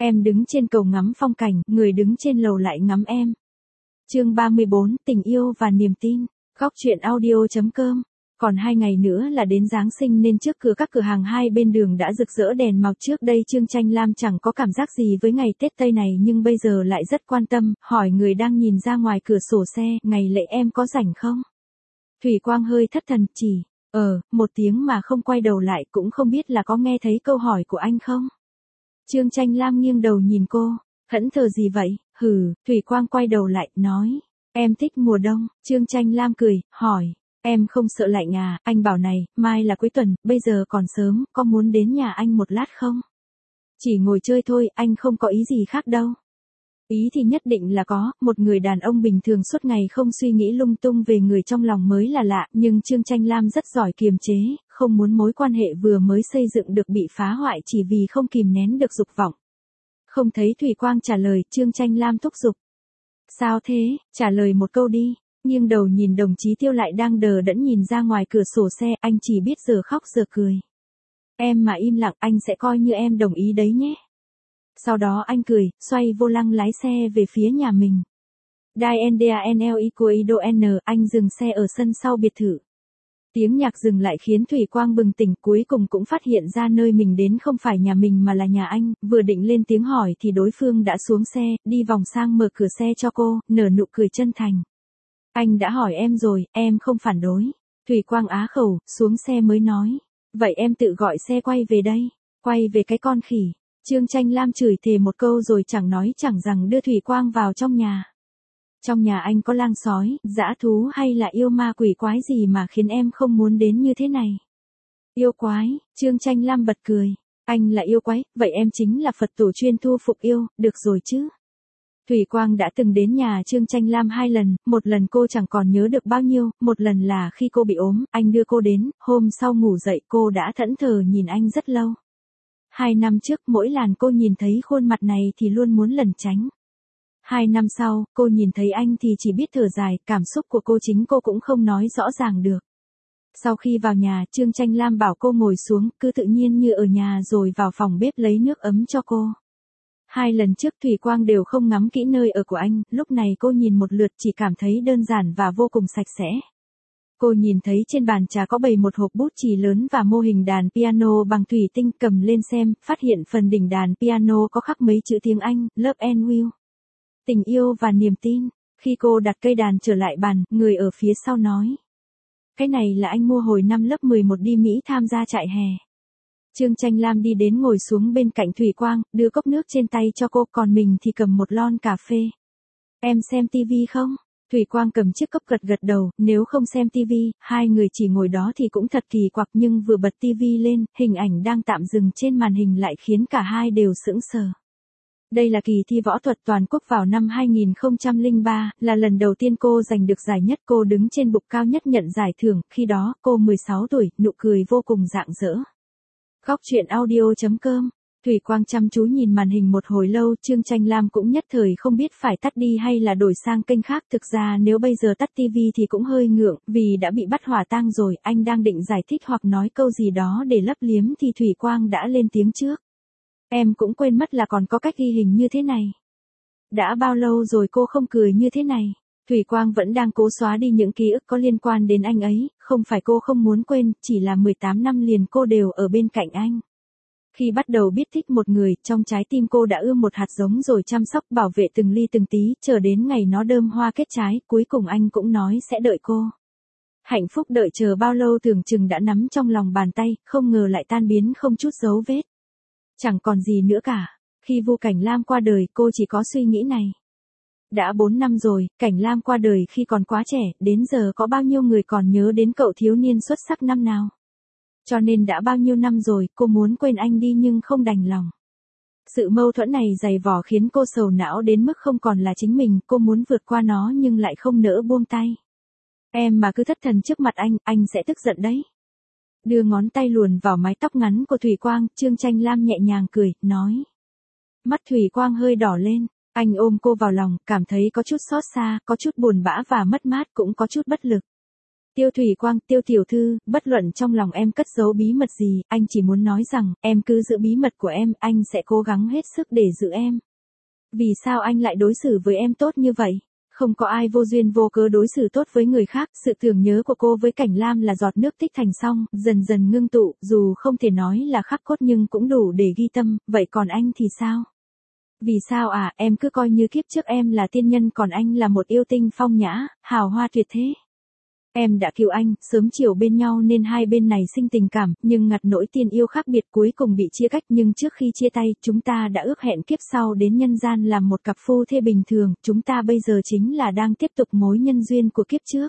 Em đứng trên cầu ngắm phong cảnh, người đứng trên lầu lại ngắm em. Chương 34, tình yêu và niềm tin. Góc truyện audio.com. Còn 2 ngày nữa là đến Giáng sinh nên trước cửa các cửa hàng hai bên đường đã rực rỡ đèn màu. Trước đây Trương Tranh Lam chẳng có cảm giác gì với ngày Tết Tây này nhưng bây giờ lại rất quan tâm, hỏi người đang nhìn ra ngoài cửa sổ xe, ngày lễ em có rảnh không? Thủy Quang hơi thất thần, chỉ, một tiếng mà không quay đầu lại, cũng không biết là có nghe thấy câu hỏi của anh không? Trương Tranh Lam nghiêng đầu nhìn cô, thẫn thờ gì vậy? Thủy Quang quay đầu lại, nói, em thích mùa đông. Trương Tranh Lam cười, hỏi, em không sợ lạnh à? Anh bảo này, mai là cuối tuần, bây giờ còn sớm, có muốn đến nhà anh một lát không? Chỉ ngồi chơi thôi, anh không có ý gì khác đâu. Ý thì nhất định là có, một người đàn ông bình thường suốt ngày không suy nghĩ lung tung về người trong lòng mới là lạ, nhưng Trương Tranh Lam rất giỏi kiềm chế, không muốn mối quan hệ vừa mới xây dựng được bị phá hoại chỉ vì không kìm nén được dục vọng. Không thấy Thủy Quang trả lời, Trương Tranh Lam thúc giục. Sao thế, trả lời một câu đi. Nghiêng đầu nhìn đồng chí Tiêu lại đang đờ đẫn nhìn ra ngoài cửa sổ xe, anh chỉ biết giờ khóc giờ cười. Em mà im lặng anh sẽ coi như em đồng ý đấy nhé. Sau đó anh cười, xoay vô lăng lái xe về phía nhà mình. Anh dừng xe ở sân sau biệt thự. Tiếng nhạc dừng lại khiến Thủy Quang bừng tỉnh, cuối cùng cũng phát hiện ra nơi mình đến không phải nhà mình mà là nhà anh, vừa định lên tiếng hỏi thì đối phương đã xuống xe, đi vòng sang mở cửa xe cho cô, nở nụ cười chân thành. Anh đã hỏi em rồi, em không phản đối. Thủy Quang á khẩu, xuống xe mới nói. Vậy em tự gọi xe quay về đây. Quay về cái con khỉ. Trương Tranh Lam chửi thề một câu rồi chẳng nói chẳng rằng đưa Thủy Quang vào trong nhà. Trong nhà anh có lang sói, dã thú hay là yêu ma quỷ quái gì mà khiến em không muốn đến như thế này? Yêu quái, Trương Tranh Lam bật cười. Anh là yêu quái, vậy em chính là Phật tổ chuyên thu phục yêu, được rồi chứ? Thủy Quang đã từng đến nhà Trương Tranh Lam 2 lần, một lần cô chẳng còn nhớ được bao nhiêu, một lần là khi cô bị ốm, anh đưa cô đến, hôm sau ngủ dậy cô đã thẫn thờ nhìn anh rất lâu. 2 năm trước mỗi lần cô nhìn thấy khuôn mặt này thì luôn muốn lẩn tránh. 2 năm sau, cô nhìn thấy anh thì chỉ biết thở dài, cảm xúc của cô chính cô cũng không nói rõ ràng được. Sau khi vào nhà, Trương Tranh Lam bảo cô ngồi xuống, cứ tự nhiên như ở nhà rồi vào phòng bếp lấy nước ấm cho cô. 2 lần trước Thủy Quang đều không ngắm kỹ nơi ở của anh, lúc này cô nhìn một lượt chỉ cảm thấy đơn giản và vô cùng sạch sẽ. Cô nhìn thấy trên bàn trà có bày một hộp bút chì lớn và mô hình đàn piano bằng thủy tinh, cầm lên xem, phát hiện phần đỉnh đàn piano có khắc mấy chữ tiếng Anh, Love and Will. Tình yêu và niềm tin. Khi cô đặt cây đàn trở lại bàn, người ở phía sau nói. Cái này là anh mua hồi năm lớp 11 đi Mỹ tham gia trại hè. Trương Tranh Lam đi đến ngồi xuống bên cạnh Thủy Quang, đưa cốc nước trên tay cho cô, còn mình thì cầm một lon cà phê. Em xem tivi không? Thủy Quang cầm chiếc cốc gật gật đầu, nếu không xem tivi, hai người chỉ ngồi đó thì cũng thật kỳ quặc, nhưng vừa bật tivi lên, hình ảnh đang tạm dừng trên màn hình lại khiến cả hai đều sững sờ. Đây là kỳ thi võ thuật toàn quốc vào năm 2003, là lần đầu tiên cô giành được giải nhất, cô đứng trên bục cao nhất nhận giải thưởng, khi đó, cô 16 tuổi, nụ cười vô cùng rạng rỡ. Góc truyện audio.com. Thủy Quang chăm chú nhìn màn hình một hồi lâu, Trương Tranh Lam cũng nhất thời không biết phải tắt đi hay là đổi sang kênh khác, thực ra nếu bây giờ tắt tivi thì cũng hơi ngượng, vì đã bị bắt hỏa tang rồi, anh đang định giải thích hoặc nói câu gì đó để lấp liếm thì Thủy Quang đã lên tiếng trước. Em cũng quên mất là còn có cách ghi hình như thế này. Đã bao lâu rồi cô không cười như thế này? Thủy Quang vẫn đang cố xóa đi những ký ức có liên quan đến anh ấy, không phải cô không muốn quên, chỉ là 18 năm liền cô đều ở bên cạnh anh. Khi bắt đầu biết thích một người, trong trái tim cô đã ươm một hạt giống rồi chăm sóc bảo vệ từng ly từng tí, chờ đến ngày nó đơm hoa kết trái, cuối cùng anh cũng nói sẽ đợi cô. Hạnh phúc đợi chờ bao lâu tưởng chừng đã nắm trong lòng bàn tay, không ngờ lại tan biến không chút dấu vết. Chẳng còn gì nữa cả. Khi Vu Cảnh Lam qua đời, cô chỉ có suy nghĩ này. Đã 4 năm rồi, Cảnh Lam qua đời khi còn quá trẻ, đến giờ có bao nhiêu người còn nhớ đến cậu thiếu niên xuất sắc năm nào. Cho nên đã bao nhiêu năm rồi, cô muốn quên anh đi nhưng không đành lòng. Sự mâu thuẫn này dày vò khiến cô sầu não đến mức không còn là chính mình, cô muốn vượt qua nó nhưng lại không nỡ buông tay. Em mà cứ thất thần trước mặt anh sẽ tức giận đấy. Đưa ngón tay luồn vào mái tóc ngắn của Thủy Quang, Trương Tranh Lam nhẹ nhàng cười, nói. Mắt Thủy Quang hơi đỏ lên, anh ôm cô vào lòng, cảm thấy có chút xót xa, có chút buồn bã và mất mát, cũng có chút bất lực. Tiêu Thủy Quang, Tiêu tiểu thư, bất luận trong lòng em cất giấu bí mật gì, anh chỉ muốn nói rằng, em cứ giữ bí mật của em, anh sẽ cố gắng hết sức để giữ em. Vì sao anh lại đối xử với em tốt như vậy? Không có ai vô duyên vô cớ đối xử tốt với người khác, sự tưởng nhớ của cô với Cảnh Lam là giọt nước tích thành song, dần dần ngưng tụ, dù không thể nói là khắc cốt nhưng cũng đủ để ghi tâm, vậy còn anh thì sao? Vì sao à, em cứ coi như kiếp trước em là tiên nhân còn anh là một yêu tinh phong nhã, hào hoa tuyệt thế. Em đã cứu anh, sớm chiều bên nhau nên hai bên này sinh tình cảm, nhưng ngặt nỗi tiên yêu khác biệt cuối cùng bị chia cách, nhưng trước khi chia tay, chúng ta đã ước hẹn kiếp sau đến nhân gian làm một cặp phu thê bình thường, chúng ta bây giờ chính là đang tiếp tục mối nhân duyên của kiếp trước.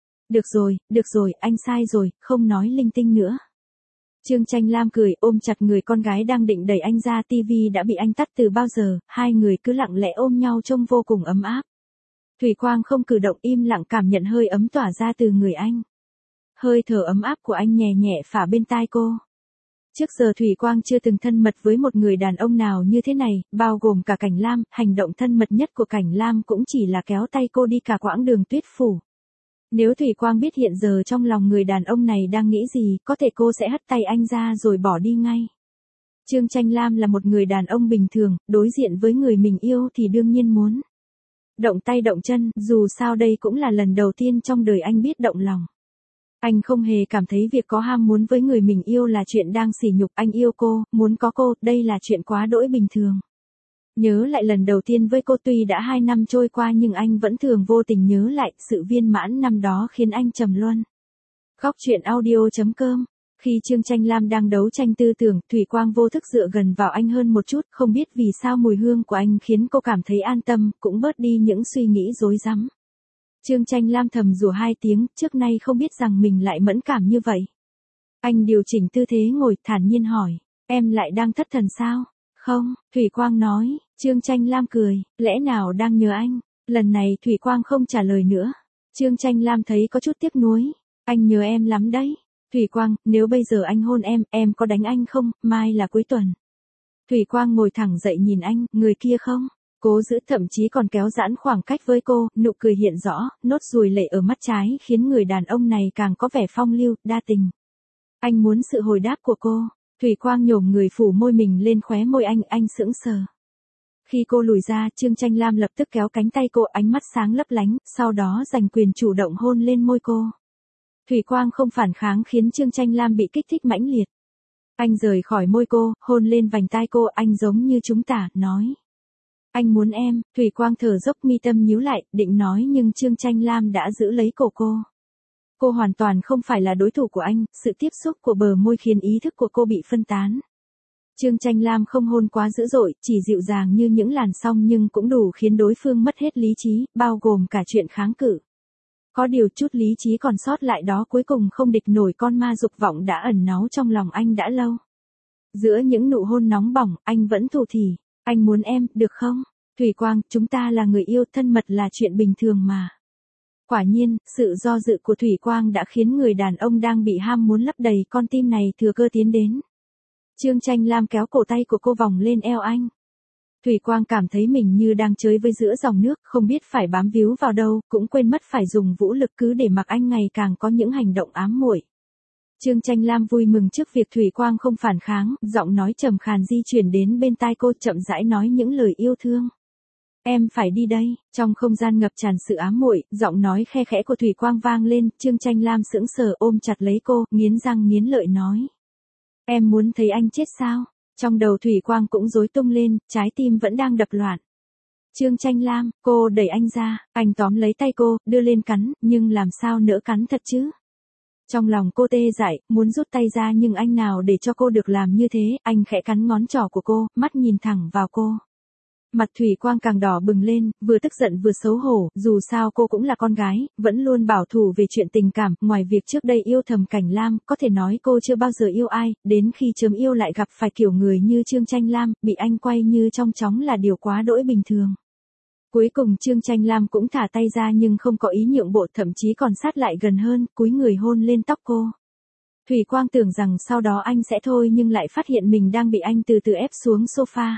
Được rồi, anh sai rồi, không nói linh tinh nữa. Trương Tranh Lam cười, ôm chặt người con gái đang định đẩy anh ra, tivi đã bị anh tắt từ bao giờ, hai người cứ lặng lẽ ôm nhau trông vô cùng ấm áp. Thủy Quang không cử động, im lặng cảm nhận hơi ấm tỏa ra từ người anh. Hơi thở ấm áp của anh nhẹ nhẹ phả bên tai cô. Trước giờ Thủy Quang chưa từng thân mật với một người đàn ông nào như thế này, bao gồm cả Cảnh Lam, hành động thân mật nhất của Cảnh Lam cũng chỉ là kéo tay cô đi cả quãng đường tuyết phủ. Nếu Thủy Quang biết hiện giờ trong lòng người đàn ông này đang nghĩ gì, có thể cô sẽ hất tay anh ra rồi bỏ đi ngay. Trương Tranh Lam là một người đàn ông bình thường, đối diện với người mình yêu thì đương nhiên muốn động tay động chân, dù sao đây cũng là lần đầu tiên trong đời anh biết động lòng. Anh không hề cảm thấy việc có ham muốn với người mình yêu là chuyện đang sỉ nhục, anh yêu cô, muốn có cô, đây là chuyện quá đỗi bình thường. Nhớ lại lần đầu tiên với cô, tuy đã 2 năm trôi qua nhưng anh vẫn thường vô tình nhớ lại, sự viên mãn năm đó khiến anh trầm luân. Góc truyện audio.com. Khi Trương Tranh Lam đang đấu tranh tư tưởng, Thủy Quang vô thức dựa gần vào anh hơn một chút, không biết vì sao mùi hương của anh khiến cô cảm thấy an tâm, cũng bớt đi những suy nghĩ rối rắm. Trương Tranh Lam thầm rủa 2 tiếng, trước nay không biết rằng mình lại mẫn cảm như vậy. Anh điều chỉnh tư thế ngồi, thản nhiên hỏi, em lại đang thất thần sao? Không, Thủy Quang nói. Trương Tranh Lam cười, lẽ nào đang nhớ anh? Lần này Thủy Quang không trả lời nữa. Trương Tranh Lam thấy có chút tiếc nuối, anh nhớ em lắm đấy. Thủy Quang, nếu bây giờ anh hôn em có đánh anh không? Mai là cuối tuần. Thủy Quang ngồi thẳng dậy nhìn anh, người kia không? Cố giữ, thậm chí còn kéo giãn khoảng cách với cô, nụ cười hiện rõ, nốt ruồi lệ ở mắt trái khiến người đàn ông này càng có vẻ phong lưu, đa tình. Anh muốn sự hồi đáp của cô. Thủy Quang nhổm người phủ môi mình lên khóe môi anh sững sờ. Khi cô lùi ra, Trương Tranh Lam lập tức kéo cánh tay cô, ánh mắt sáng lấp lánh, sau đó giành quyền chủ động hôn lên môi cô. Thủy Quang không phản kháng khiến Trương Tranh Lam bị kích thích mãnh liệt. Anh rời khỏi môi cô, hôn lên vành tai cô, anh giống như chúng ta, nói. Anh muốn em. Thủy Quang thở dốc, mi tâm nhíu lại, định nói nhưng Trương Tranh Lam đã giữ lấy cổ cô. Cô hoàn toàn không phải là đối thủ của anh, sự tiếp xúc của bờ môi khiến ý thức của cô bị phân tán. Trương Tranh Lam không hôn quá dữ dội, chỉ dịu dàng như những làn sóng nhưng cũng đủ khiến đối phương mất hết lý trí, bao gồm cả chuyện kháng cự. Có điều chút lý trí còn sót lại đó cuối cùng không địch nổi con ma dục vọng đã ẩn náu trong lòng anh đã lâu. Giữa những nụ hôn nóng bỏng, anh vẫn thủ thỉ, anh muốn em, được không? Thủy Quang, chúng ta là người yêu, thân mật là chuyện bình thường mà. Quả nhiên, sự do dự của Thủy Quang đã khiến người đàn ông đang bị ham muốn lấp đầy con tim này thừa cơ tiến đến. Trương Tranh Lam kéo cổ tay của cô vòng lên eo anh. Thủy Quang cảm thấy mình như đang chơi với giữa dòng nước, không biết phải bám víu vào đâu, cũng quên mất phải dùng vũ lực cứ để mặc anh ngày càng có những hành động ám muội. Trương Tranh Lam vui mừng trước việc Thủy Quang không phản kháng, giọng nói trầm khàn di chuyển đến bên tai cô, chậm rãi nói những lời yêu thương. Em phải đi đây. Trong không gian ngập tràn sự ám muội, giọng nói khe khẽ của Thủy Quang vang lên, Trương Tranh Lam sững sờ ôm chặt lấy cô, nghiến răng nghiến lợi nói. Em muốn thấy anh chết sao? Trong đầu Thủy Quang cũng rối tung lên, trái tim vẫn đang đập loạn. Trương Tranh Lam, cô đẩy anh ra, anh tóm lấy tay cô, đưa lên cắn, nhưng làm sao nỡ cắn thật chứ? Trong lòng cô tê dại, muốn rút tay ra nhưng anh nào để cho cô được làm như thế, anh khẽ cắn ngón trỏ của cô, mắt nhìn thẳng vào cô. Mặt Thủy Quang càng đỏ bừng lên, vừa tức giận vừa xấu hổ, dù sao cô cũng là con gái, vẫn luôn bảo thủ về chuyện tình cảm, ngoài việc trước đây yêu thầm Cảnh Lam, có thể nói cô chưa bao giờ yêu ai, đến khi chớm yêu lại gặp phải kiểu người như Trương Tranh Lam, bị anh quay như trong chóng là điều quá đỗi bình thường. Cuối cùng Trương Tranh Lam cũng thả tay ra nhưng không có ý nhượng bộ, thậm chí còn sát lại gần hơn, cúi người hôn lên tóc cô. Thủy Quang tưởng rằng sau đó anh sẽ thôi nhưng lại phát hiện mình đang bị anh từ từ ép xuống sofa.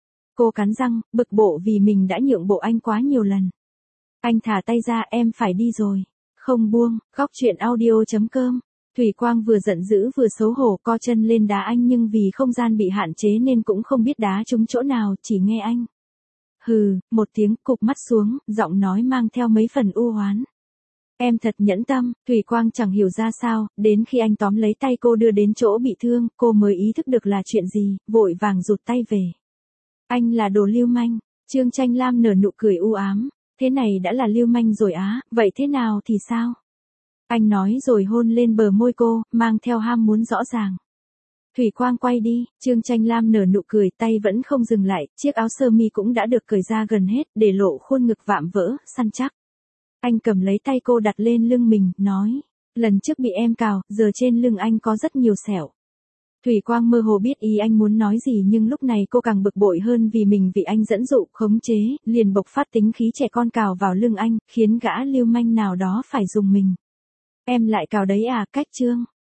Cô cắn răng, bực bội vì mình đã nhượng bộ anh quá nhiều lần. Anh thả tay ra, em phải đi rồi. không buông, góc chuyện audio.com. Thủy Quang vừa giận dữ vừa xấu hổ co chân lên đá anh nhưng vì không gian bị hạn chế nên cũng không biết đá trúng chỗ nào, chỉ nghe anh. Hừ, một tiếng cụp mắt xuống, giọng nói mang theo mấy phần u oán. Em thật nhẫn tâm, Thủy Quang chẳng hiểu ra sao, đến khi anh tóm lấy tay cô đưa đến chỗ bị thương, cô mới ý thức được là chuyện gì, vội vàng rụt tay về. Anh là đồ lưu manh, Trương Tranh Lam nở nụ cười u ám, thế này đã là lưu manh rồi á, vậy thế nào thì sao? Anh nói rồi hôn lên bờ môi cô, mang theo ham muốn rõ ràng. Thủy Quang quay đi, Trương Tranh Lam nở nụ cười, tay vẫn không dừng lại, chiếc áo sơ mi cũng đã được cởi ra gần hết, để lộ khuôn ngực vạm vỡ, săn chắc. Anh cầm lấy tay cô đặt lên lưng mình, nói, lần trước bị em cào, giờ trên lưng anh có rất nhiều sẹo. Thủy Quang mơ hồ biết ý anh muốn nói gì nhưng lúc này cô càng bực bội hơn vì mình bị anh dẫn dụ, khống chế, liền bộc phát tính khí trẻ con cào vào lưng anh, khiến gã lưu manh nào đó phải dùng mình. Em lại cào đấy à, cách Trương.